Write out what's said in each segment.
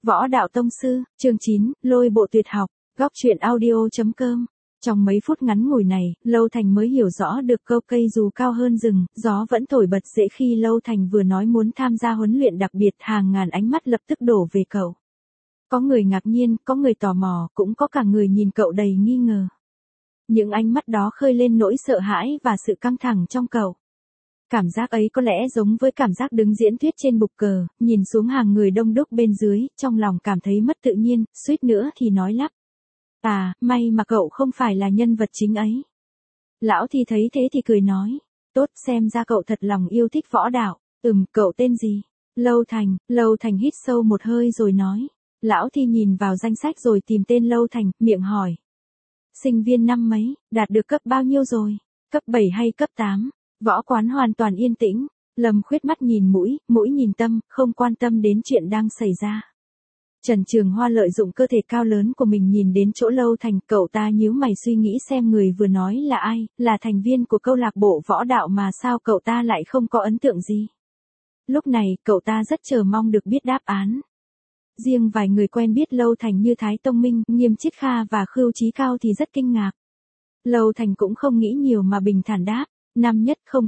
Võ đạo tông sư, chương 9, lôi bộ tuyệt học, góc truyện audio.com. Trong mấy phút ngắn ngủi này, Lâu Thành mới hiểu rõ được câu cây dù cao hơn rừng, gió vẫn thổi bật dễ. Khi Lâu Thành vừa nói muốn tham gia huấn luyện đặc biệt, hàng ngàn ánh mắt lập tức đổ về cậu. Có người ngạc nhiên, có người tò mò, cũng có cả người nhìn cậu đầy nghi ngờ. Những ánh mắt đó khơi lên nỗi sợ hãi và sự căng thẳng trong cậu. Cảm giác ấy có lẽ giống với cảm giác đứng diễn thuyết trên bục cờ, nhìn xuống hàng người đông đúc bên dưới, trong lòng cảm thấy mất tự nhiên, suýt nữa thì nói lắp. À, may mà cậu không phải là nhân vật chính ấy. Lão Thi thấy thế thì cười nói. Tốt, xem ra cậu thật lòng yêu thích võ đạo. Cậu tên gì? Lâu Thành hít sâu một hơi rồi nói. Lão Thi nhìn vào danh sách rồi tìm tên Lâu Thành, miệng hỏi. Sinh viên năm mấy, đạt được cấp bao nhiêu rồi? Cấp 7 hay cấp 8? Võ quán hoàn toàn yên tĩnh. Lâm Khuyết mắt nhìn mũi nhìn tâm, không quan tâm đến chuyện đang xảy ra. Trần Trường Hoa lợi dụng cơ thể cao lớn của mình nhìn đến chỗ Lâu Thành, cậu ta nhíu mày suy nghĩ xem người vừa nói là ai, là thành viên của câu lạc bộ võ đạo mà sao cậu ta lại không có ấn tượng gì. Lúc này, cậu ta rất chờ mong được biết đáp án. Riêng vài người quen biết Lâu Thành như Thái Tông Minh, Nghiêm Chiết Kha và Khưu Chí Cao thì rất kinh ngạc. Lâu Thành cũng không nghĩ nhiều mà bình thản đáp, năm nhất không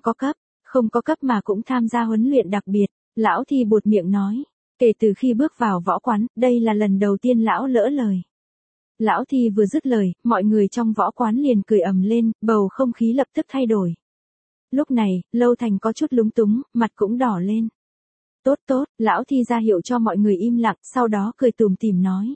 có cấp mà cũng tham gia huấn luyện đặc biệt. Lão Thi buột miệng nói. Kể từ khi bước vào võ quán, đây là lần đầu tiên lão lỡ lời. Lão Thi vừa dứt lời, mọi người trong võ quán liền cười ầm lên, bầu không khí lập tức thay đổi. Lúc này, Lâu Thành có chút lúng túng, mặt cũng đỏ lên. Tốt, lão Thi ra hiệu cho mọi người im lặng, sau đó cười tủm tỉm nói.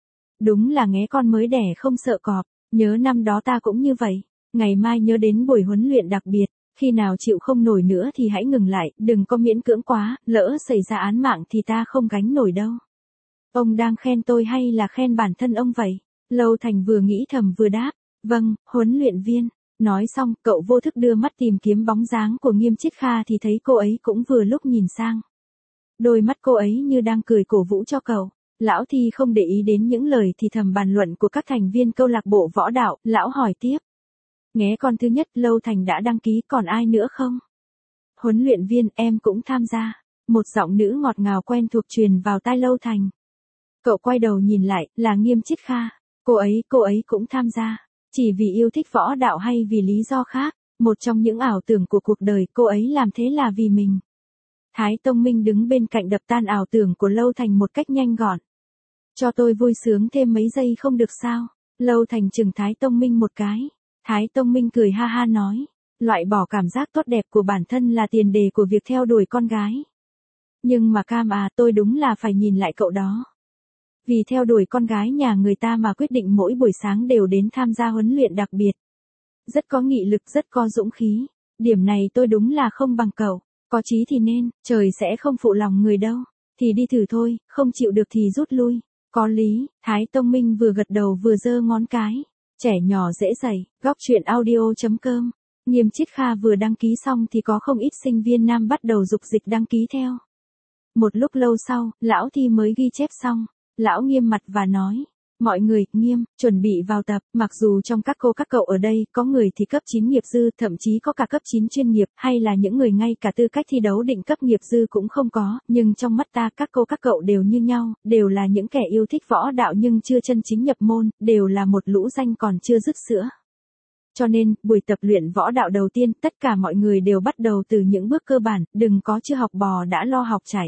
Đúng là nghé con mới đẻ không sợ cọp, nhớ năm đó ta cũng như vậy, ngày mai nhớ đến buổi huấn luyện đặc biệt. Khi nào chịu không nổi nữa thì hãy ngừng lại, đừng có miễn cưỡng quá, lỡ xảy ra án mạng thì ta không gánh nổi đâu. Ông đang khen tôi hay là khen bản thân ông vậy? Lâu Thành vừa nghĩ thầm vừa đáp, vâng, huấn luyện viên. Nói xong, cậu vô thức đưa mắt tìm kiếm bóng dáng của Nghiêm Chiết Kha thì thấy cô ấy cũng vừa lúc nhìn sang. Đôi mắt cô ấy như đang cười cổ vũ cho cậu. Lão Thi không để ý đến những lời thì thầm bàn luận của các thành viên câu lạc bộ võ đạo, lão hỏi tiếp. Nghé con thứ nhất, Lâu Thành đã đăng ký, còn ai nữa không? Huấn luyện viên, em cũng tham gia. Một giọng nữ ngọt ngào quen thuộc truyền vào tai Lâu Thành. Cậu quay đầu nhìn lại, là Nghiêm Chiết Kha. Cô ấy cũng tham gia. Chỉ vì yêu thích võ đạo hay vì lý do khác? Một trong những ảo tưởng của cuộc đời, cô ấy làm thế là vì mình. Thái Tông Minh đứng bên cạnh đập tan ảo tưởng của Lâu Thành một cách nhanh gọn. Cho tôi vui sướng thêm mấy giây không được sao? Lâu Thành chừng Thái Tông Minh một cái. Thái Tông Minh cười ha ha nói, loại bỏ cảm giác tốt đẹp của bản thân là tiền đề của việc theo đuổi con gái. Nhưng mà Cam à, tôi đúng là phải nhìn lại cậu đó. Vì theo đuổi con gái nhà người ta mà quyết định mỗi buổi sáng đều đến tham gia huấn luyện đặc biệt. Rất có nghị lực, rất có dũng khí. Điểm này tôi đúng là không bằng cậu. Có chí thì nên, trời sẽ không phụ lòng người đâu. Thì đi thử thôi, không chịu được thì rút lui. Có lý, Thái Tông Minh vừa gật đầu vừa giơ ngón cái. Trẻ nhỏ dễ dạy, góc truyện audio.com. Nghiêm Chiết Kha vừa đăng ký xong thì có không ít sinh viên nam bắt đầu dục dịch đăng ký theo. Một lúc lâu sau, lão Thi mới ghi chép xong. Lão nghiêm mặt và nói. Mọi người, nghiêm, chuẩn bị vào tập. Mặc dù trong các cô các cậu ở đây, có người thì cấp 9 nghiệp dư, thậm chí có cả cấp 9 chuyên nghiệp, hay là những người ngay cả tư cách thi đấu định cấp nghiệp dư cũng không có, nhưng trong mắt ta các cô các cậu đều như nhau, đều là những kẻ yêu thích võ đạo nhưng chưa chân chính nhập môn, đều là một lũ danh còn chưa dứt sữa. Cho nên, buổi tập luyện võ đạo đầu tiên, tất cả mọi người đều bắt đầu từ những bước cơ bản, đừng có chưa học bò đã lo học chạy.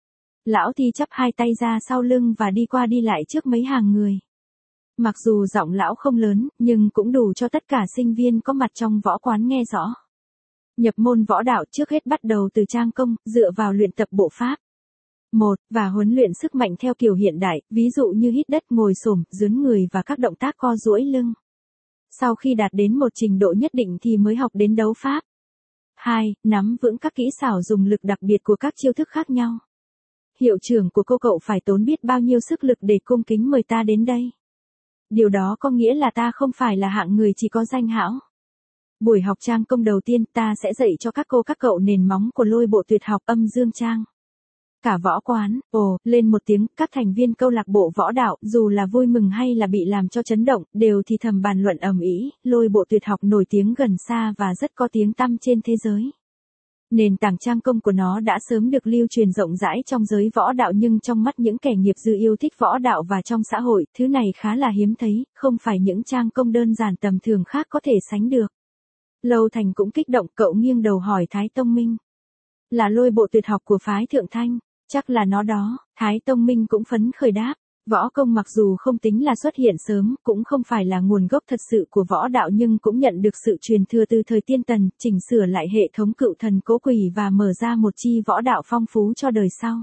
Lão Thi chắp hai tay ra sau lưng và đi qua đi lại trước mấy hàng người. Mặc dù giọng lão không lớn, nhưng cũng đủ cho tất cả sinh viên có mặt trong võ quán nghe rõ. Nhập môn võ đạo trước hết bắt đầu từ trang công, dựa vào luyện tập bộ pháp. Và huấn luyện sức mạnh theo kiểu hiện đại, ví dụ như hít đất, ngồi xổm, dướn người và các động tác co duỗi lưng. Sau khi đạt đến một trình độ nhất định thì mới học đến đấu pháp. 2. Nắm vững các kỹ xảo dùng lực đặc biệt của các chiêu thức khác nhau. Hiệu trưởng của cô cậu phải tốn biết bao nhiêu sức lực để cung kính mời ta đến đây. Điều đó có nghĩa là ta không phải là hạng người chỉ có danh hão. Buổi học trang công đầu tiên ta sẽ dạy cho các cô các cậu nền móng của lôi bộ tuyệt học âm dương trang. Cả võ quán, lên một tiếng, các thành viên câu lạc bộ võ đạo, dù là vui mừng hay là bị làm cho chấn động, đều thì thầm bàn luận ầm ĩ, lôi bộ tuyệt học nổi tiếng gần xa và rất có tiếng tăm trên thế giới. Nền tảng trang công của nó đã sớm được lưu truyền rộng rãi trong giới võ đạo, nhưng trong mắt những kẻ nghiệp dư yêu thích võ đạo và trong xã hội, thứ này khá là hiếm thấy, không phải những trang công đơn giản tầm thường khác có thể sánh được. Lâu Thành cũng kích động, cậu nghiêng đầu hỏi Thái Tông Minh. Là lôi bộ tuyệt học của phái Thượng Thanh, chắc là nó đó. Thái Tông Minh cũng phấn khởi đáp. Võ công mặc dù không tính là xuất hiện sớm, cũng không phải là nguồn gốc thật sự của võ đạo, nhưng cũng nhận được sự truyền thừa từ thời Tiên Tần, chỉnh sửa lại hệ thống cựu thần cố quỷ và mở ra một chi võ đạo phong phú cho đời sau.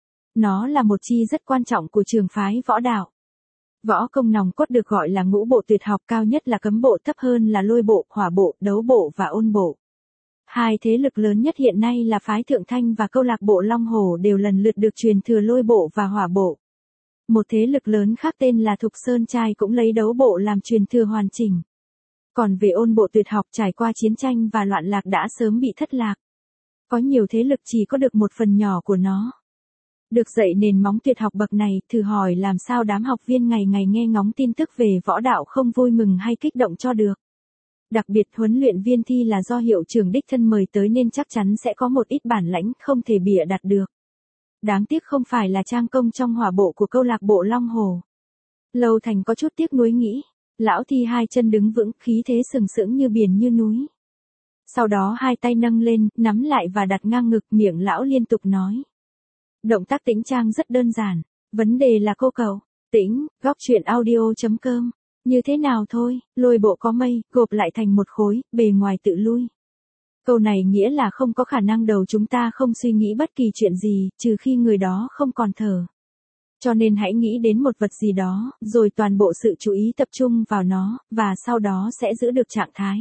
Nó là một chi rất quan trọng của trường phái võ đạo. Võ công nòng cốt được gọi là ngũ bộ tuyệt học, cao nhất là cấm bộ, thấp hơn là lôi bộ, hỏa bộ, đấu bộ và ôn bộ. Hai thế lực lớn nhất hiện nay là phái Thượng Thanh và câu lạc bộ Long Hổ đều lần lượt được truyền thừa lôi bộ và hỏa bộ. Một thế lực lớn khác tên là Thục Sơn Trai cũng lấy đấu bộ làm truyền thừa hoàn chỉnh. Còn về ôn bộ tuyệt học, trải qua chiến tranh và loạn lạc đã sớm bị thất lạc. Có nhiều thế lực chỉ có được một phần nhỏ của nó. Được dạy nền móng tuyệt học bậc này, thử hỏi làm sao đám học viên ngày ngày nghe ngóng tin tức về võ đạo không vui mừng hay kích động cho được. Đặc biệt huấn luyện viên thi là do hiệu trưởng đích thân mời tới nên chắc chắn sẽ có một ít bản lãnh không thể bịa đặt được. Đáng tiếc không phải là trang công trong hỏa bộ của câu lạc bộ Long Hồ. Lâu Thành có chút tiếc nuối nghĩ. Lão Thi hai chân đứng vững, khí thế sừng sững như biển như núi. Sau đó hai tay nâng lên, nắm lại và đặt ngang ngực, miệng lão liên tục nói. Động tác tĩnh trang rất đơn giản. Vấn đề là cô cậu. Tĩnh, góc truyện audio.com. Như thế nào thôi, lôi bộ có mây, gộp lại thành một khối, bề ngoài tự lui. Câu này nghĩa là không có khả năng đầu chúng ta không suy nghĩ bất kỳ chuyện gì, trừ khi người đó không còn thở. Cho nên hãy nghĩ đến một vật gì đó, rồi toàn bộ sự chú ý tập trung vào nó, và sau đó sẽ giữ được trạng thái.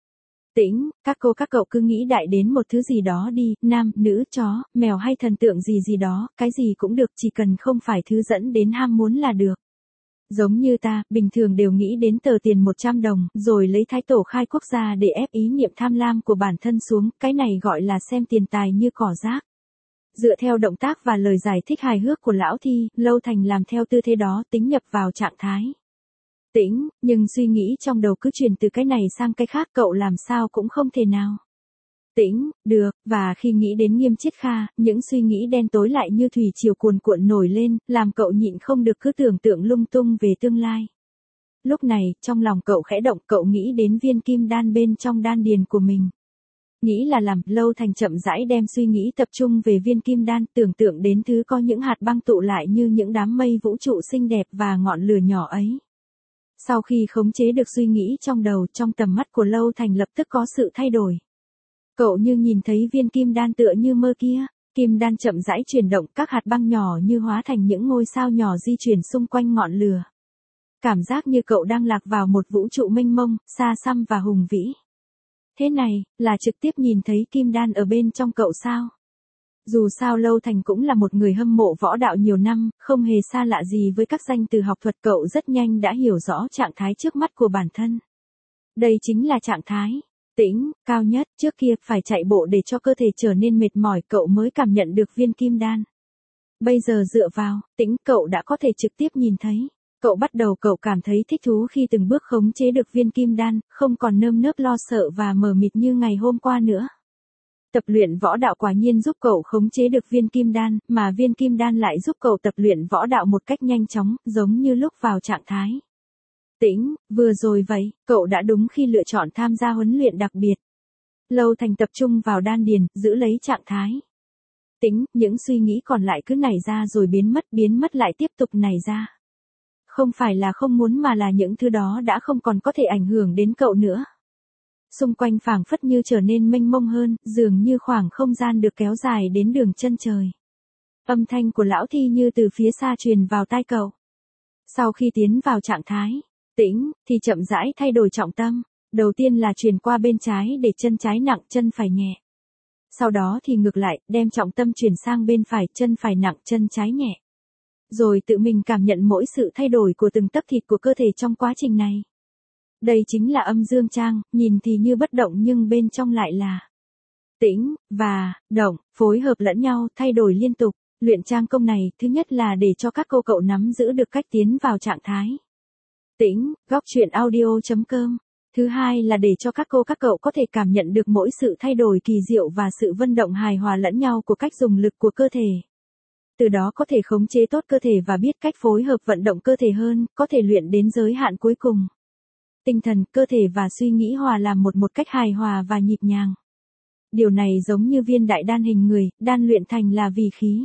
Tĩnh, các cô các cậu cứ nghĩ đại đến một thứ gì đó đi, nam, nữ, chó, mèo hay thần tượng gì gì đó, cái gì cũng được, chỉ cần không phải thứ dẫn đến ham muốn là được. Giống như ta, bình thường đều nghĩ đến tờ tiền 100 đồng, rồi lấy thái tổ khai quốc ra để ép ý niệm tham lam của bản thân xuống, cái này gọi là xem tiền tài như cỏ rác. Dựa theo động tác và lời giải thích hài hước của lão Thi, Lâu Thành làm theo tư thế đó, tính nhập vào trạng thái. Tĩnh, nhưng suy nghĩ trong đầu cứ chuyển từ cái này sang cái khác, cậu làm sao cũng không thể nào. Tĩnh, được, và khi nghĩ đến Nghiêm Chiết Kha, những suy nghĩ đen tối lại như thủy triều cuồn cuộn nổi lên, làm cậu nhịn không được cứ tưởng tượng lung tung về tương lai. Lúc này, trong lòng cậu khẽ động, cậu nghĩ đến viên kim đan bên trong đan điền của mình. Nghĩ là làm, Lâu Thành chậm rãi đem suy nghĩ tập trung về viên kim đan, tưởng tượng đến thứ có những hạt băng tụ lại như những đám mây vũ trụ xinh đẹp và ngọn lửa nhỏ ấy. Sau khi khống chế được suy nghĩ trong đầu, trong tầm mắt của Lâu Thành lập tức có sự thay đổi. Cậu như nhìn thấy viên kim đan tựa như mơ kia, kim đan chậm rãi chuyển động, các hạt băng nhỏ như hóa thành những ngôi sao nhỏ di chuyển xung quanh ngọn lửa. Cảm giác như cậu đang lạc vào một vũ trụ mênh mông, xa xăm và hùng vĩ. Thế này, là trực tiếp nhìn thấy kim đan ở bên trong cậu sao? Dù sao Lâu Thành cũng là một người hâm mộ võ đạo nhiều năm, không hề xa lạ gì với các danh từ học thuật, cậu rất nhanh đã hiểu rõ trạng thái trước mắt của bản thân. Đây chính là trạng thái tĩnh, cao nhất, trước kia phải chạy bộ để cho cơ thể trở nên mệt mỏi cậu mới cảm nhận được viên kim đan. Bây giờ dựa vào tĩnh cậu đã có thể trực tiếp nhìn thấy. Cậu cảm thấy thích thú khi từng bước khống chế được viên kim đan, không còn nơm nớp lo sợ và mờ mịt như ngày hôm qua nữa. Tập luyện võ đạo quả nhiên giúp cậu khống chế được viên kim đan, mà viên kim đan lại giúp cậu tập luyện võ đạo một cách nhanh chóng, giống như lúc vào trạng thái tĩnh, vừa rồi vậy, cậu đã đúng khi lựa chọn tham gia huấn luyện đặc biệt. Lâu Thành tập trung vào đan điền, giữ lấy trạng thái tĩnh, những suy nghĩ còn lại cứ nảy ra rồi biến mất lại tiếp tục nảy ra. Không phải là không muốn mà là những thứ đó đã không còn có thể ảnh hưởng đến cậu nữa. Xung quanh phảng phất như trở nên mênh mông hơn, dường như khoảng không gian được kéo dài đến đường chân trời. Âm thanh của lão Thi như từ phía xa truyền vào tai cậu. Sau khi tiến vào trạng thái tĩnh, thì chậm rãi thay đổi trọng tâm. Đầu tiên là truyền qua bên trái để chân trái nặng, chân phải nhẹ. Sau đó thì ngược lại, đem trọng tâm chuyển sang bên phải, chân phải nặng, chân trái nhẹ. Rồi tự mình cảm nhận mỗi sự thay đổi của từng tấc thịt của cơ thể trong quá trình này. Đây chính là âm dương trang, nhìn thì như bất động nhưng bên trong lại là tĩnh, và động, phối hợp lẫn nhau, thay đổi liên tục. Luyện trang công này, thứ nhất là để cho các cô cậu nắm giữ được cách tiến vào trạng thái tĩnh, góc truyện audio.com. Thứ hai là để cho các cô các cậu có thể cảm nhận được mỗi sự thay đổi kỳ diệu và sự vận động hài hòa lẫn nhau của cách dùng lực của cơ thể. Từ đó có thể khống chế tốt cơ thể và biết cách phối hợp vận động cơ thể hơn, có thể luyện đến giới hạn cuối cùng. Tinh thần, cơ thể và suy nghĩ hòa làm một cách hài hòa và nhịp nhàng. Điều này giống như viên đại đan hình người, đan luyện thành là vì khí.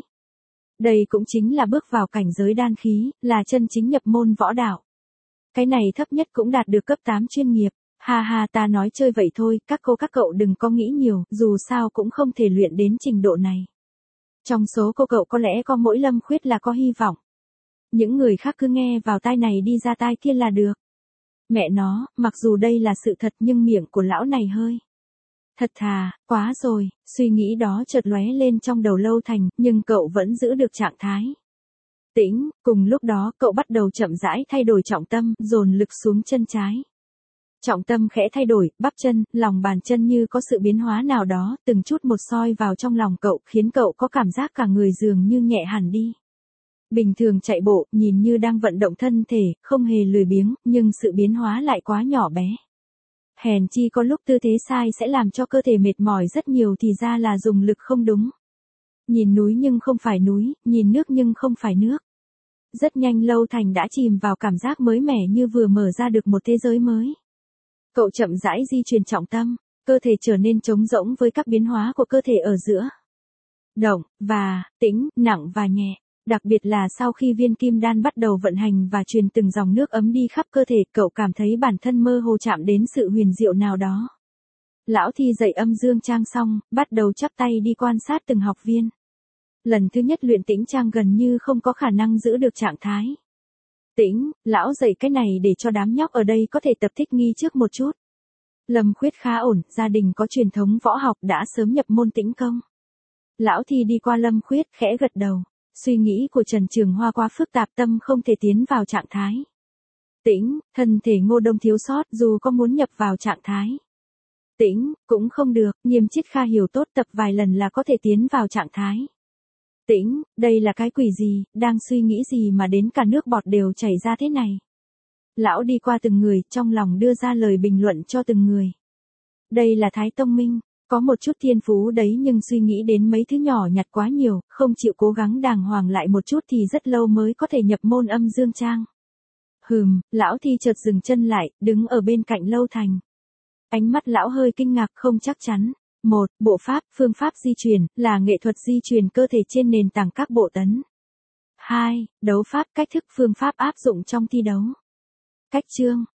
Đây cũng chính là bước vào cảnh giới đan khí, là chân chính nhập môn võ đạo. Cái này thấp nhất cũng đạt được cấp 8 chuyên nghiệp. Ha ha, ta nói chơi vậy thôi, các cô các cậu đừng có nghĩ nhiều, dù sao cũng không thể luyện đến trình độ này. Trong số cô cậu có lẽ có mỗi Lâm Khuyết là có hy vọng. Những người khác cứ nghe vào tai này đi ra tai kia là được. Mẹ nó, mặc dù đây là sự thật nhưng miệng của lão này hơi. Thật thà, quá rồi, suy nghĩ đó chợt lóe lên trong đầu Lâu Thành, nhưng cậu vẫn giữ được trạng thái tĩnh. Cùng lúc đó cậu bắt đầu chậm rãi thay đổi trọng tâm, dồn lực xuống chân trái. Trọng tâm khẽ thay đổi, bắp chân, lòng bàn chân như có sự biến hóa nào đó, từng chút một soi vào trong lòng cậu, khiến cậu có cảm giác cả người dường như nhẹ hẳn đi. Bình thường chạy bộ, nhìn như đang vận động thân thể, không hề lười biếng, nhưng sự biến hóa lại quá nhỏ bé. Hèn chi có lúc tư thế sai sẽ làm cho cơ thể mệt mỏi rất nhiều thì ra là dùng lực không đúng. Nhìn núi nhưng không phải núi, nhìn nước nhưng không phải nước. Rất nhanh Lâu Thành đã chìm vào cảm giác mới mẻ như vừa mở ra được một thế giới mới. Cậu chậm rãi di chuyển trọng tâm, cơ thể trở nên trống rỗng với các biến hóa của cơ thể ở giữa. Động, và, tĩnh, nặng và nhẹ. Đặc biệt là sau khi viên kim đan bắt đầu vận hành và truyền từng dòng nước ấm đi khắp cơ thể, cậu cảm thấy bản thân mơ hồ chạm đến sự huyền diệu nào đó. Lão Thi dạy âm dương trang xong, bắt đầu chắp tay đi quan sát từng học viên. Lần thứ nhất luyện tĩnh trang gần như không có khả năng giữ được trạng thái tĩnh, lão dạy cái này để cho đám nhóc ở đây có thể tập thích nghi trước một chút. Lâm Khuyết khá ổn, gia đình có truyền thống võ học đã sớm nhập môn tĩnh công. Lão Thi đi qua Lâm Khuyết khẽ gật đầu. Suy nghĩ của Trần Trường Hoa quá phức tạp, tâm không thể tiến vào trạng thái tĩnh, thân thể Ngô Đông thiếu sót, dù có muốn nhập vào trạng thái tĩnh, cũng không được. Nghiêm Chiết Kha hiểu tốt, tập vài lần là có thể tiến vào trạng thái tĩnh. Đây là cái quỷ gì, đang suy nghĩ gì mà đến cả nước bọt đều chảy ra thế này. Lão đi qua từng người, trong lòng đưa ra lời bình luận cho từng người. Đây là Thái Tông Minh, có một chút thiên phú đấy nhưng suy nghĩ đến mấy thứ nhỏ nhặt quá nhiều, không chịu cố gắng đàng hoàng lại một chút thì rất lâu mới có thể nhập môn âm dương trang. Lão Thi chợt dừng chân lại, đứng ở bên cạnh Lâu Thành. Ánh mắt lão hơi kinh ngạc, không chắc chắn. Bộ pháp, phương pháp di chuyển, là nghệ thuật di chuyển cơ thể trên nền tảng các bộ tấn. 2. Đấu pháp, cách thức phương pháp áp dụng trong thi đấu. Cách chương,